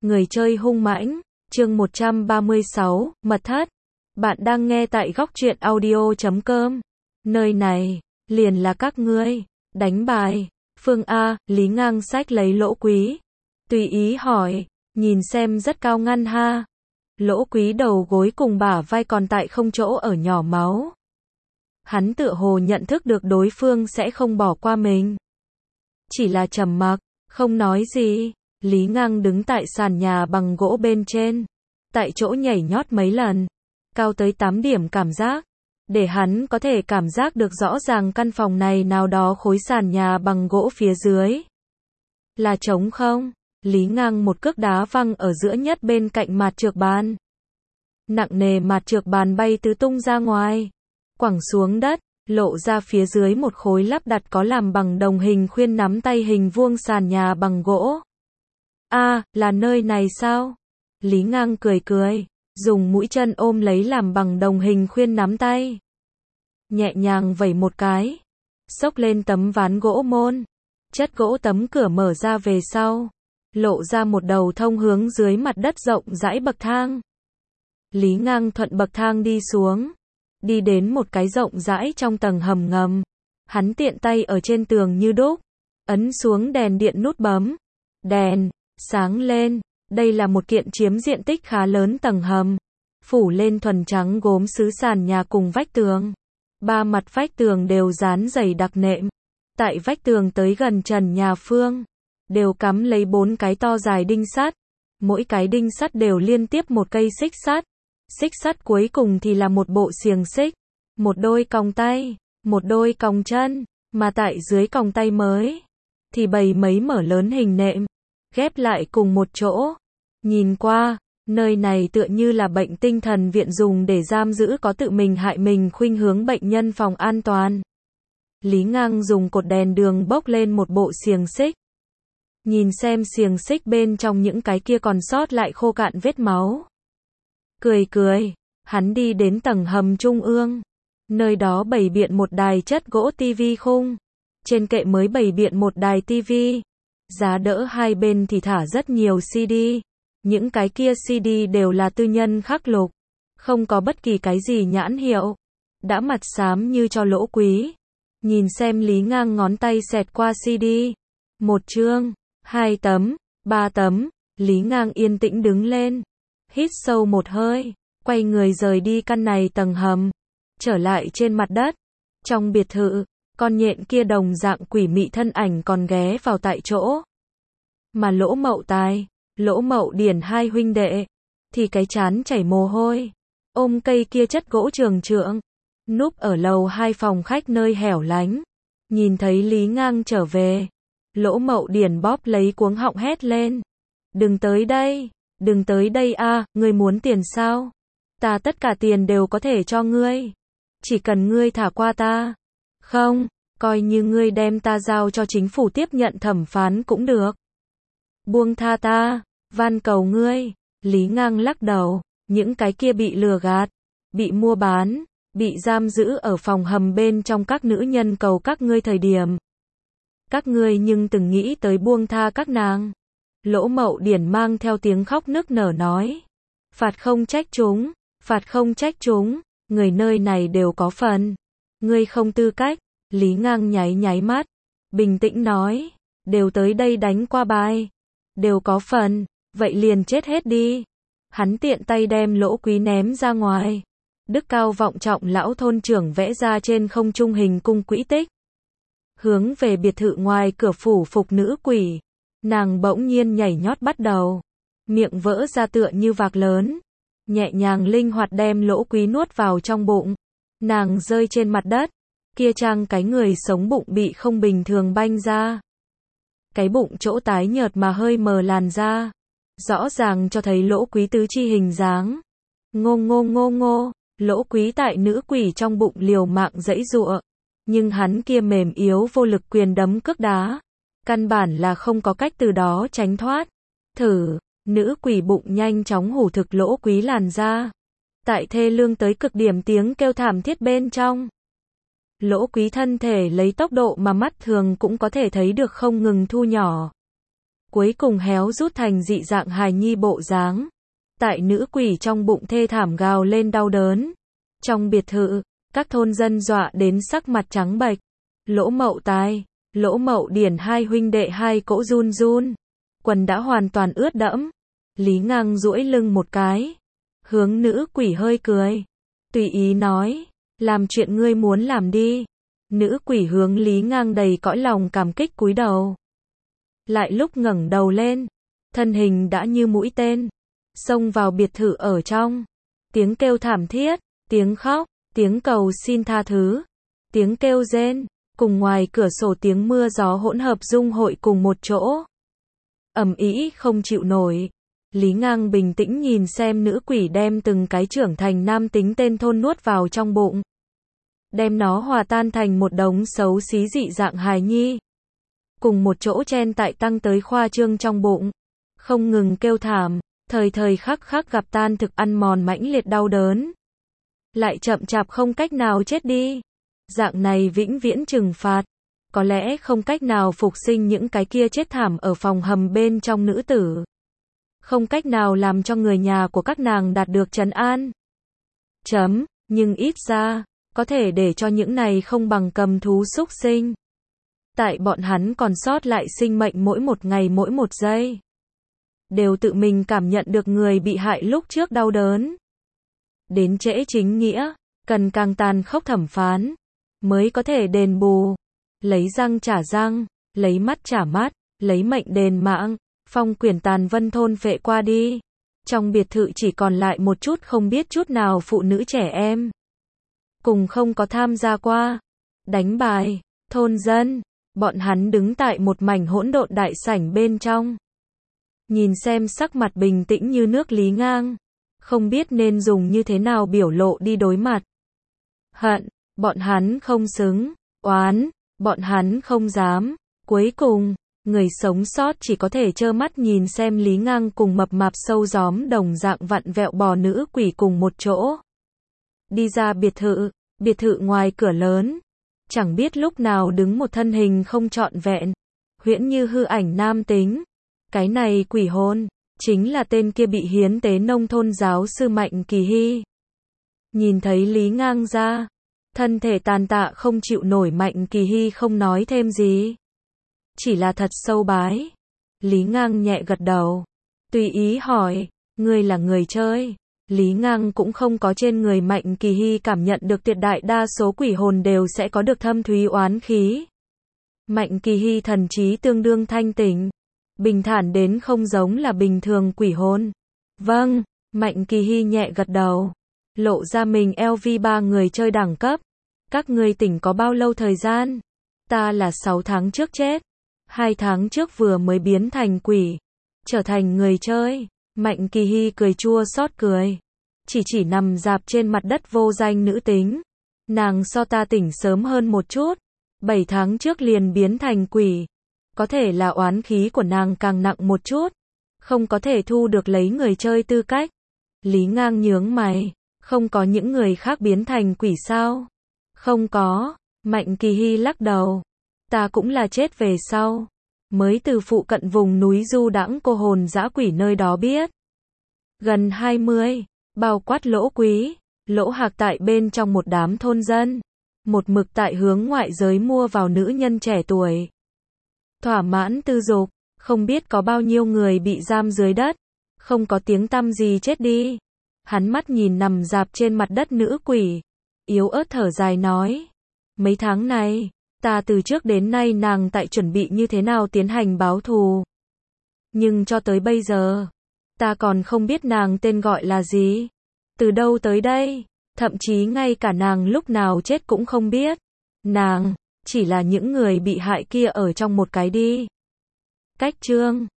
Người chơi hung mãnh, chương 136, mật thất. Bạn đang nghe tại góc truyện audio.com. Nơi này, liền là các ngươi. Đánh bài. Phương A, Lý Ngang xách lấy Lỗ Quý. Tùy ý hỏi, nhìn xem rất cao ngăn ha. Lỗ Quý đầu gối cùng bả vai còn tại không chỗ ở nhỏ máu. Hắn tựa hồ nhận thức được đối phương sẽ không bỏ qua mình. Chỉ là trầm mặc, không nói gì. Lý Ngang đứng tại sàn nhà bằng gỗ bên trên, tại chỗ nhảy nhót mấy lần, cao tới 8 điểm cảm giác, để hắn có thể cảm giác được rõ ràng căn phòng này nào đó khối sàn nhà bằng gỗ phía dưới là trống không. Lý Ngang một cước đá văng ở giữa nhất bên cạnh mạt trược bàn. Nặng nề mạt trược bàn bay tứ tung ra ngoài, quẳng xuống đất, lộ ra phía dưới một khối lắp đặt có làm bằng đồng hình khuyên nắm tay hình vuông sàn nhà bằng gỗ. A, là nơi này sao? Lý Ngang cười cười, dùng mũi chân ôm lấy làm bằng đồng hình khuyên nắm tay. Nhẹ nhàng vẩy một cái, xốc lên tấm ván gỗ môn. Chất gỗ tấm cửa mở ra về sau, lộ ra một đầu thông hướng dưới mặt đất rộng rãi bậc thang. Lý Ngang thuận bậc thang đi xuống, đi đến một cái rộng rãi trong tầng hầm ngầm. Hắn tiện tay ở trên tường như đúc, ấn xuống đèn điện nút bấm. Đèn sáng lên. Đây là một kiện chiếm diện tích khá lớn tầng hầm, phủ lên thuần trắng gốm sứ sàn nhà cùng vách tường. Ba mặt vách tường đều dán dày đặc nệm. Tại vách tường tới gần trần nhà phương, đều cắm lấy 4 cái to dài đinh sắt. Mỗi cái đinh sắt đều liên tiếp một cây xích sắt. Xích sắt cuối cùng thì là một bộ xiềng xích, một đôi còng tay, một đôi còng chân, mà tại dưới còng tay mới thì bày mấy mở lớn hình nệm, ghép lại cùng một chỗ. Nhìn qua, nơi này tựa như là bệnh tinh thần viện dùng để giam giữ có tự mình hại mình khuynh hướng bệnh nhân phòng an toàn. Lý Ngang dùng cột đèn đường bốc lên một bộ xiềng xích. Nhìn xem xiềng xích bên trong những cái kia còn sót lại khô cạn vết máu. Cười cười, hắn đi đến tầng hầm trung ương. Nơi đó bày biện một đài chất gỗ tivi khung. Trên kệ mới bày biện một đài tivi. Giá đỡ hai bên thì thả rất nhiều CD. Những cái kia CD đều là tư nhân khắc lục, không có bất kỳ cái gì nhãn hiệu. Đã mặt xám như cho Lỗ Quý. Nhìn xem Lý Ngang ngón tay xẹt qua CD. 1 chương, 2 tấm, 3 tấm. Lý Ngang yên tĩnh đứng lên, hít sâu một hơi, quay người rời đi căn này tầng hầm, trở lại trên mặt đất. Trong biệt thự, con nhện kia đồng dạng quỷ mị thân ảnh còn ghé vào tại chỗ. Mà Lỗ Mậu Tài, Lỗ Mậu Điển hai huynh đệ thì cái trán chảy mồ hôi, ôm cây kia chất gỗ trường trượng, núp ở lầu 2 phòng khách nơi hẻo lánh. Nhìn thấy Lý Ngang trở về, Lỗ Mậu Điển bóp lấy cuống họng hét lên: "Đừng tới đây, đừng tới đây a, ngươi muốn tiền sao? Ta tất cả tiền đều có thể cho ngươi, chỉ cần ngươi thả qua ta. Không, coi như ngươi đem ta giao cho chính phủ tiếp nhận thẩm phán cũng được. Buông tha ta, van cầu ngươi." Lý Ngang lắc đầu, những cái kia bị lừa gạt, bị mua bán, bị giam giữ ở phòng hầm bên trong các nữ nhân cầu các ngươi thời điểm, các ngươi nhưng từng nghĩ tới buông tha các nàng? Lỗ Mậu Điển mang theo tiếng khóc nức nở nói: "Phạt không trách chúng, phạt không trách chúng, người nơi này đều có phần. Ngươi không tư cách." Lý Ngang nháy nháy mắt, bình tĩnh nói: "Đều tới đây đánh qua bài, đều có phần, vậy liền chết hết đi." Hắn tiện tay đem Lỗ Quý ném ra ngoài. Đức cao vọng trọng lão thôn trưởng vẽ ra trên không trung hình cung quỹ tích, hướng về biệt thự ngoài cửa phủ phục nữ quỷ. Nàng bỗng nhiên nhảy nhót bắt đầu, miệng vỡ ra tựa như vạc lớn, nhẹ nhàng linh hoạt đem Lỗ Quý nuốt vào trong bụng. Nàng rơi trên mặt đất, kia trang cái người sống bụng bị không bình thường banh ra. Cái bụng chỗ tái nhợt mà hơi mờ làn da, rõ ràng cho thấy Lỗ Quý tứ chi hình dáng. Ngô ngô ngô ngô, Lỗ Quý tại nữ quỷ trong bụng liều mạng giãy giụa, nhưng hắn kia mềm yếu vô lực quyền đấm cước đá, căn bản là không có cách từ đó tránh thoát. Thử, nữ quỷ bụng nhanh chóng hủ thực Lỗ Quý làn da. Tại thê lương tới cực điểm tiếng kêu thảm thiết bên trong, Lỗ Quý thân thể lấy tốc độ mà mắt thường cũng có thể thấy được không ngừng thu nhỏ. cuối cùng héo rút thành dị dạng hài nhi bộ dáng. Tại nữ quỷ trong bụng thê thảm gào lên đau đớn. Trong biệt thự, các thôn dân dọa đến sắc mặt trắng bệch. Lỗ Mậu Tài, Lỗ Mậu Điển hai huynh đệ hai cỗ run run. Quần đã hoàn toàn ướt đẫm. Lý Ngang duỗi lưng một cái. Hướng nữ quỷ hơi cười. Tùy ý nói. Làm chuyện ngươi muốn làm đi. Nữ quỷ hướng Lý Ngang đầy cõi lòng cảm kích cúi đầu. Lại lúc ngẩng đầu lên. Thân hình đã như mũi tên. Xông vào biệt thự ở trong. Tiếng kêu thảm thiết. Tiếng khóc. Tiếng cầu xin tha thứ. Tiếng kêu rên. Cùng ngoài cửa sổ tiếng mưa gió hỗn hợp dung hội cùng một chỗ. Ầm ĩ không chịu nổi. Lý Ngang bình tĩnh nhìn xem nữ quỷ đem từng cái trưởng thành nam tính tên thôn nuốt vào trong bụng. Đem nó hòa tan thành một đống xấu xí dị dạng hài nhi. Cùng một chỗ chen tại tăng tới khoa trương trong bụng. Không ngừng kêu thảm, thời thời khắc khắc gặp tan thực ăn mòn mãnh liệt đau đớn. Lại chậm chạp không cách nào chết đi. Dạng này vĩnh viễn trừng phạt. Có lẽ không cách nào phục sinh những cái kia chết thảm ở phòng hầm bên trong nữ tử. Không cách nào làm cho người nhà của các nàng đạt được trấn an. Nhưng ít ra, có thể để cho những này không bằng cầm thú súc sinh. Tại bọn hắn còn sót lại sinh mệnh mỗi một ngày mỗi một giây. Đều tự mình cảm nhận được người bị hại lúc trước đau đớn. Đến trễ chính nghĩa, cần càng tàn khốc thẩm phán, mới có thể đền bù. Lấy răng trả răng, lấy mắt trả mắt, lấy mệnh đền mạng. Phong quyển tàn vân thôn phệ qua đi. Trong biệt thự chỉ còn lại một chút không biết chút nào phụ nữ trẻ em. Cùng không có tham gia qua. Đánh bài, thôn dân. Bọn hắn đứng tại một mảnh hỗn độn đại sảnh bên trong. Nhìn xem sắc mặt bình tĩnh như nước Lý Ngang. Không biết nên dùng như thế nào biểu lộ đi đối mặt. Hận, bọn hắn không xứng. Oán, bọn hắn không dám. Cuối cùng, người sống sót chỉ có thể trơ mắt nhìn xem Lý Ngang cùng mập mạp sâu gióm đồng dạng vặn vẹo bò nữ quỷ cùng một chỗ. Đi ra biệt thự ngoài cửa lớn. Chẳng biết lúc nào đứng một thân hình không trọn vẹn. Huyễn như hư ảnh nam tính. Cái này quỷ hồn, chính là tên kia bị hiến tế nông thôn giáo sư Mạnh Kỳ Hy. Nhìn thấy Lý Ngang ra. Thân thể tàn tạ không chịu nổi Mạnh Kỳ Hy không nói thêm gì. Chỉ là thật sâu bái. Lý Ngang nhẹ gật đầu. Tùy ý hỏi, ngươi là người chơi. Lý Ngang cũng không có trên người Mạnh Kỳ Hy cảm nhận được tuyệt đại đa số quỷ hồn đều sẽ có được thâm thúy oán khí. Mạnh Kỳ Hy thần trí tương đương thanh tỉnh. Bình thản đến không giống là bình thường quỷ hồn. Vâng, Mạnh Kỳ Hy nhẹ gật đầu. Lộ ra mình LV3 người chơi đẳng cấp. Các ngươi tỉnh có bao lâu thời gian? Ta là 6 tháng trước chết. 2 tháng trước vừa mới biến thành quỷ. Trở thành người chơi. Mạnh Kỳ Hy cười chua xót cười. Chỉ nằm dạp trên mặt đất vô danh nữ tính. Nàng so ta tỉnh sớm hơn một chút. 7 tháng trước liền biến thành quỷ. Có thể là oán khí của nàng càng nặng một chút. Không có thể thu được lấy người chơi tư cách. Lý Ngang nhướng mày. Không có những người khác biến thành quỷ sao? Không có. Mạnh Kỳ Hy lắc đầu. Ta cũng là chết về sau. Mới từ phụ cận vùng núi du đãng cô hồn dã quỷ nơi đó biết. Gần 20. Bao quát Lỗ Quý. Lỗ Hạc tại bên trong một đám thôn dân. Một mực tại hướng ngoại giới mua vào nữ nhân trẻ tuổi. Thỏa mãn tư dục. Không biết có bao nhiêu người bị giam dưới đất. Không có tiếng tăm gì chết đi. Hắn mắt nhìn nằm dạp trên mặt đất nữ quỷ. Yếu ớt thở dài nói. Mấy tháng này, ta từ trước đến nay nàng tại chuẩn bị như thế nào tiến hành báo thù. Nhưng cho tới bây giờ, ta còn không biết nàng tên gọi là gì. Từ đâu tới đây, thậm chí ngay cả nàng lúc nào chết cũng không biết. Nàng, chỉ là những người bị hại kia ở trong một cái đi. Cách chương